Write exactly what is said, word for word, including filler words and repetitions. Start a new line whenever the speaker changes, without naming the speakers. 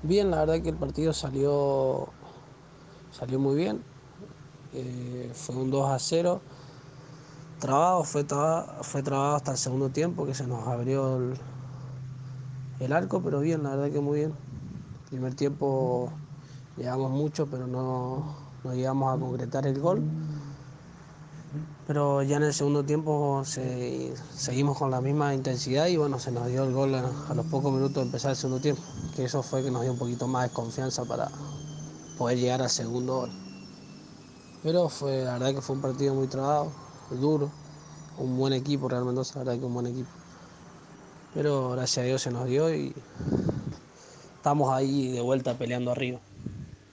Bien, la verdad que el partido salió, salió muy bien. Eh, fue un dos a cero. Trabado, fue, traba- fue trabado hasta el segundo tiempo que se nos abrió el, el arco, pero bien, la verdad que muy bien. Primer tiempo llegamos mucho, pero no, no llegamos a concretar el gol. Pero ya en el segundo tiempo se- seguimos con la misma intensidad y bueno, se nos dio el gol a, a los pocos minutos de empezar el segundo tiempo. Que eso fue que nos dio un poquito más de confianza para poder llegar al segundo gol. Pero fue, la verdad que fue un partido muy trabado, duro, un buen equipo, Real Mendoza, la verdad que un buen equipo. Pero gracias a Dios se nos dio y estamos ahí de vuelta peleando arriba.